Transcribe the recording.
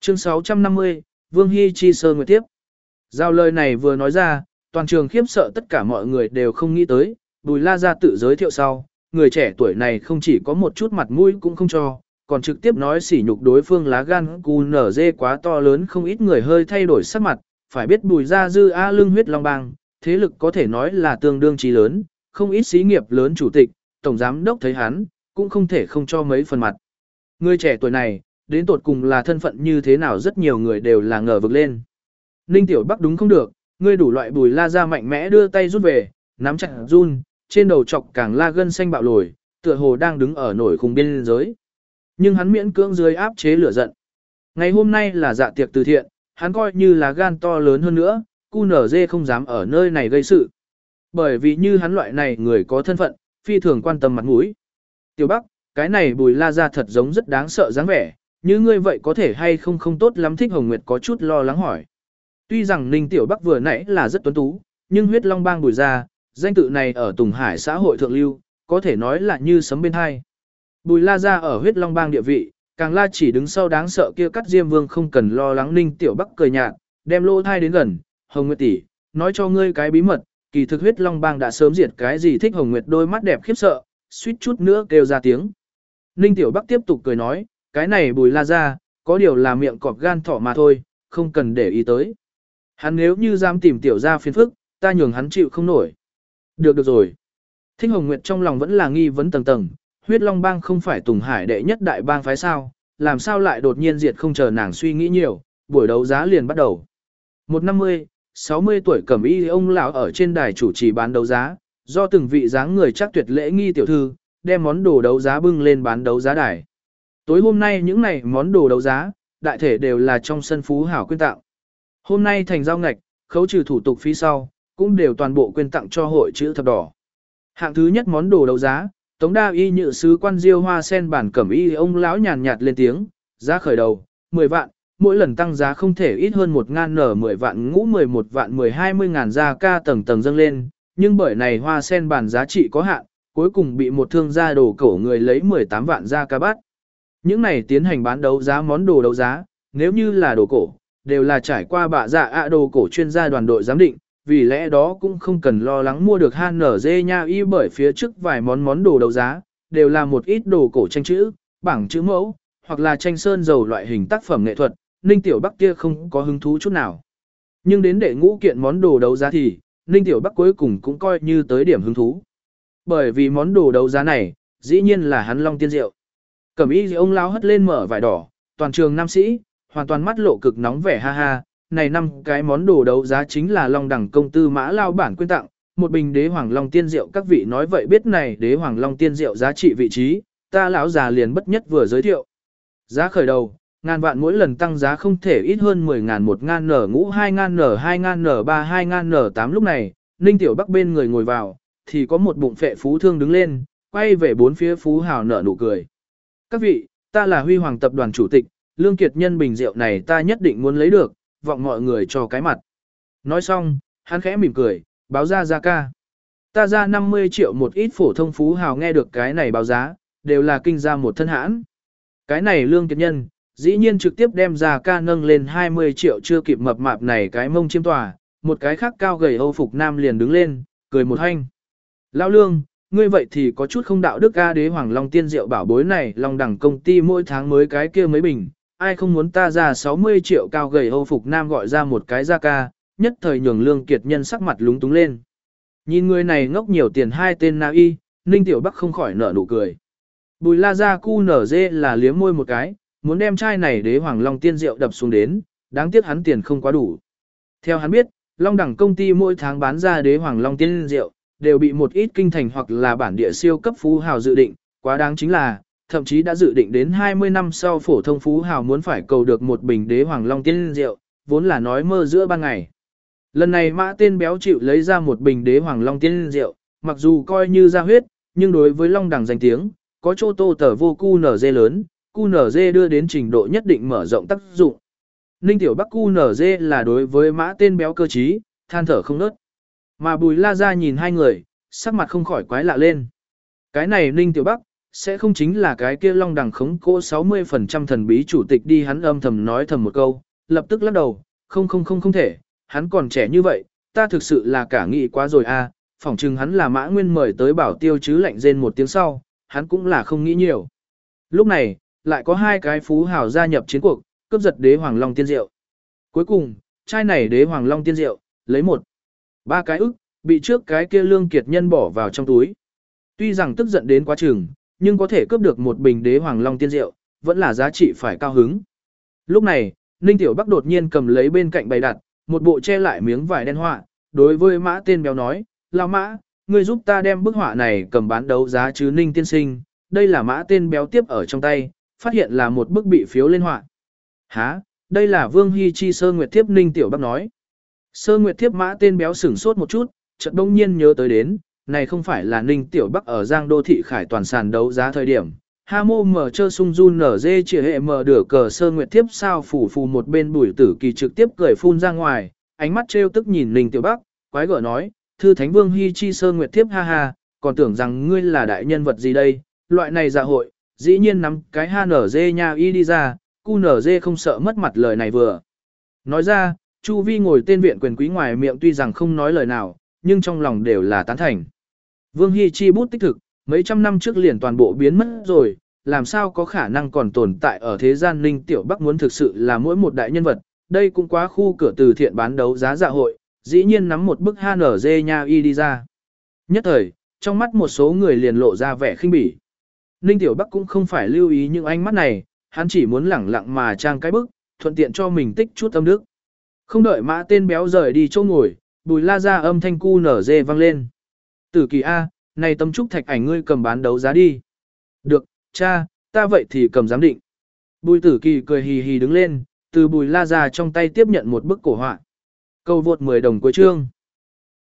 Chương 650, Vương Hy chi sơ nguyệt tiếp. Giao lời này vừa nói ra, toàn trường khiếp sợ tất cả mọi người đều không nghĩ tới, Bùi La Gia tự giới thiệu sau, người trẻ tuổi này không chỉ có một chút mặt mũi cũng không cho, còn trực tiếp nói sỉ nhục đối phương lá gan cu nở dê quá to lớn, không ít người hơi thay đổi sắc mặt, phải biết Bùi Gia Dư A lưng huyết long bang, thế lực có thể nói là tương đương trí lớn, không ít xí nghiệp lớn chủ tịch, tổng giám đốc thấy hắn, cũng không thể không cho mấy phần mặt. Người trẻ tuổi này, đến tột cùng là thân phận như thế nào rất nhiều người đều là ngờ vực lên. Ninh Tiểu Bắc đúng không được, ngươi đủ loại Bùi La Gia mạnh mẽ đưa tay rút về, nắm chặt run, trên đầu chọc càng la gân xanh bạo lồi, tựa hồ đang đứng ở nổi khung biên giới. Nhưng hắn miễn cưỡng dưới áp chế lửa giận. Ngày hôm nay là dạ tiệc từ thiện, hắn coi như là gan to lớn hơn nữa, QNZ không dám ở nơi này gây sự. Bởi vì như hắn loại này người có thân phận, phi thường quan tâm mặt mũi. Tiểu Bắc, cái này Bùi La Gia thật giống rất đáng sợ dáng vẻ, như ngươi vậy có thể hay không không tốt lắm. Thích Hồng Nguyệt có chút lo lắng hỏi. Tuy rằng Ninh Tiểu Bắc vừa nãy là rất tuấn tú, nhưng huyết long bang Bùi Gia, danh tự này ở Tùng Hải xã hội thượng lưu, có thể nói là như sấm bên hai. Bùi La Gia ở huyết long bang địa vị, càng la chỉ đứng sau đáng sợ kia cắt diêm vương không cần lo lắng. Ninh Tiểu Bắc cười nhạt, đem lô thai đến gần, Hồng Nguyệt tỷ, nói cho ngươi cái bí mật, kỳ thực huyết long bang đã sớm diệt cái gì. Thích Hồng Nguyệt đôi mắt đẹp khiếp sợ, suýt chút nữa kêu ra tiếng. Ninh Tiểu Bắc tiếp tục cười nói, cái này Bùi La Gia, có điều là miệng cọp gan thỏ mà thôi, không cần để ý tới. Hắn nếu như dám tìm Tiểu gia phiền phức, ta nhường hắn chịu không nổi. Được rồi. Thích Hồng Nguyệt trong lòng vẫn là nghi vấn tầng tầng, huyết long bang không phải Tùng Hải đệ nhất đại bang phái sao, làm sao lại đột nhiên diệt. Không chờ nàng suy nghĩ nhiều, buổi đấu giá liền bắt đầu. 150, 60 tuổi cẩm y ông lão ở trên đài chủ trì bán đấu giá, do từng vị dáng người chắc tuyệt lễ nghi tiểu thư, đem món đồ đấu giá bưng lên bán đấu giá đài. Tối hôm nay những này món đồ đấu giá, đại thể đều là trong sân phú hảo quyên tặng. Hôm nay thành giao ngạch, khấu trừ thủ tục phí sau, cũng đều toàn bộ quyên tặng cho hội chữ thập đỏ. Hạng thứ nhất món đồ đấu giá, Tống Đa Y nhự sứ quan diêu hoa sen bản cẩm y ông lão nhàn nhạt lên tiếng, giá khởi đầu, 10 vạn, mỗi lần tăng giá không thể ít hơn 1.000 nở 10 vạn ngũ 11 vạn 10-20 ngàn ra ca tầng tầng dâng lên, nhưng bởi này hoa sen bản giá trị có hạn, cuối cùng bị một thương gia đồ cổ người lấy 18 vạn ra ca bắt. Những này tiến hành bán đấu giá món đồ đấu giá, nếu như là đồ cổ, đều là trải qua bạ dạ ạ đồ cổ chuyên gia đoàn đội giám định, vì lẽ đó cũng không cần lo lắng mua được HNZ nha y, bởi phía trước vài món đồ đấu giá, đều là một ít đồ cổ tranh chữ, bảng chữ mẫu, hoặc là tranh sơn dầu loại hình tác phẩm nghệ thuật, Ninh Tiểu Bắc kia không có hứng thú chút nào. Nhưng đến đệ ngũ kiện món đồ đấu giá thì, Ninh Tiểu Bắc cuối cùng cũng coi như tới điểm hứng thú. Bởi vì món đồ đấu giá này, dĩ nhiên là hắn Long Tiên Diệu. Cẩm y ông lão hất lên mở vải đỏ, toàn trường nam sĩ, hoàn toàn mắt lộ cực nóng vẻ ha ha. Này 5 cái món đồ đấu giá chính là Long Đẳng công tư Mã lao bản quyên tặng, một bình đế hoàng Long Tiên Diệu. Các vị nói vậy biết này đế hoàng Long Tiên Diệu giá trị vị trí, ta lão già liền bất nhất vừa giới thiệu. Giá khởi đầu, ngàn vạn mỗi lần tăng giá không thể ít hơn 10.000 1.000 nở ngũ 2.000 nở 2.000 nở 3 2.000 nở 8. Lúc này, Ninh Tiểu Bắc bên người ngồi vào, thì có một bụng phệ phú thương đứng lên, quay về bốn phía phú hào nở nụ cười. Các vị, ta là Huy Hoàng tập đoàn chủ tịch, Lương Kiệt Nhân bình rượu này ta nhất định muốn lấy được, vọng mọi người cho cái mặt. Nói xong, hắn khẽ mỉm cười, báo ra giá ca. Ta ra 50 triệu. Một ít phổ thông phú hào nghe được cái này báo giá, đều là kinh ra một thân hãn. Cái này Lương Kiệt Nhân, dĩ nhiên trực tiếp đem giá ca nâng lên 20 triệu. Chưa kịp mập mạp này cái mông chiêm tòa, một cái khác cao gầy Âu phục nam liền đứng lên, cười một hanh. Lão Lương, ngươi vậy thì có chút không đạo đức a. Đế hoàng Long Tiên Diệu bảo bối này Long Đẳng công ty mỗi tháng mới cái kia mấy bình, ai không muốn ta ra 60 triệu. Cao gầy Âu phục nam gọi ra một cái giá ca, nhất thời nhường Lương Kiệt Nhân sắc mặt lúng túng lên. Nhìn người này ngốc nhiều tiền, hai tên na y, Ninh Tiểu Bắc không khỏi nở nụ cười. Bùi La Gia cu nở dê là liếm môi một cái, muốn đem chai này đế hoàng Long Tiên Diệu đập xuống đến, đáng tiếc hắn tiền không quá đủ. Theo hắn biết, Long Đẳng công ty mỗi tháng bán ra đế hoàng Long Tiên Diệu, đều bị một ít kinh thành hoặc là bản địa siêu cấp phú hào dự định, quá đáng chính là, thậm chí đã dự định đến 20 năm sau phổ thông phú hào muốn phải cầu được một bình đế hoàng Long Tiên Diệu, vốn là nói mơ giữa ban ngày. Lần này Mã tên béo chịu lấy ra một bình đế hoàng Long Tiên Diệu, mặc dù coi như ra huyết, nhưng đối với Long Đẳng danh tiếng, có chỗ tô tờ vô QNZ lớn, QNZ đưa đến trình độ nhất định mở rộng tác dụng. Ninh Tiểu Bắc QNZ là đối với Mã tên béo cơ trí, than thở không nớt. Mà Bùi La Gia nhìn hai người, sắc mặt không khỏi quái lạ lên. Cái này Ninh Tiểu Bắc, sẽ không chính là cái kia long đằng khống cố 60% thần bí chủ tịch đi, hắn âm thầm nói thầm một câu, lập tức lắc đầu, không thể, hắn còn trẻ như vậy, ta thực sự là cả nghĩ quá rồi a, phỏng chừng hắn là Mã Nguyên mời tới bảo tiêu chứ, lạnh rên một tiếng sau, hắn cũng là không nghĩ nhiều. Lúc này, lại có hai cái phú hào gia nhập chiến cuộc, cướp giật đế hoàng long tiên rượu. Cuối cùng, chai này đế hoàng long tiên rượu, lấy 1-3 cái ức, bị trước cái kia lương kiệt nhân bỏ vào trong túi. Tuy rằng tức giận đến quá chừng, nhưng có thể cướp được một bình đế hoàng long tiên rượu, vẫn là giá trị phải cao hứng. Lúc này, Ninh Tiểu Bắc đột nhiên cầm lấy bên cạnh bày đặt, một bộ che lại miếng vải đen họa, đối với Mã tên béo nói, "Lão Mã, ngươi giúp ta đem bức họa này cầm bán đấu giá chứ Ninh tiên sinh." Đây là Mã tên béo tiếp ở trong tay, phát hiện là một bức bị phiếu lên họa. "Hả? Đây là Vương Hy Chi Sơ Nguyệt Thiếp." Ninh Tiểu Bắc nói. Sơ Nguyệt Thiếp Mã tên béo sửng sốt một chút, chợt đông nhiên nhớ tới đến, này không phải là Ninh Tiểu Bắc ở Giang Đô Thị Khải toàn sàn đấu giá thời điểm. Ha mô mở chơ sung run nở dê chỉ hệ mở đửa cờ Sơ Nguyệt Thiếp sao phủ phù một bên Bùi Tử Kỳ trực tiếp cười phun ra ngoài, ánh mắt trêu tức nhìn Ninh Tiểu Bắc, quái gở nói, "Thư Thánh Vương Hy Chi Sơ Nguyệt Thiếp ha ha, còn tưởng rằng ngươi là đại nhân vật gì đây, loại này dạ hội, dĩ nhiên nắm cái HNZ nha y đi ra, QNZ không sợ mất mặt." Lời này vừa nói ra, chu vi ngồi tên viện quyền quý ngoài miệng tuy rằng không nói lời nào, nhưng trong lòng đều là tán thành. Vương Hy Chi bút tích thực, mấy trăm năm trước liền toàn bộ biến mất rồi, làm sao có khả năng còn tồn tại ở thế gian. Ninh Tiểu Bắc muốn thực sự là mỗi một đại nhân vật, đây cũng quá khu cửa từ thiện bán đấu giá dạ hội, dĩ nhiên nắm một bức HNZ nha y đi ra. Nhất thời, trong mắt một số người liền lộ ra vẻ khinh bỉ. Ninh Tiểu Bắc cũng không phải lưu ý những ánh mắt này, hắn chỉ muốn lẳng lặng mà trang cái bức, thuận tiện cho mình tích chút âm đức. Không đợi Mã tên béo rời đi chỗ ngồi, Bùi La ra âm thanh cu nở dê vang lên. "Tử Kỳ A, này tấm trúc thạch ảnh ngươi cầm bán đấu giá đi." "Được, cha, ta vậy thì cầm giám định." Bùi Tử Kỳ cười hì hì đứng lên, từ Bùi La ra trong tay tiếp nhận một bức cổ họa. Câu vượt 10 đồng cuối chương.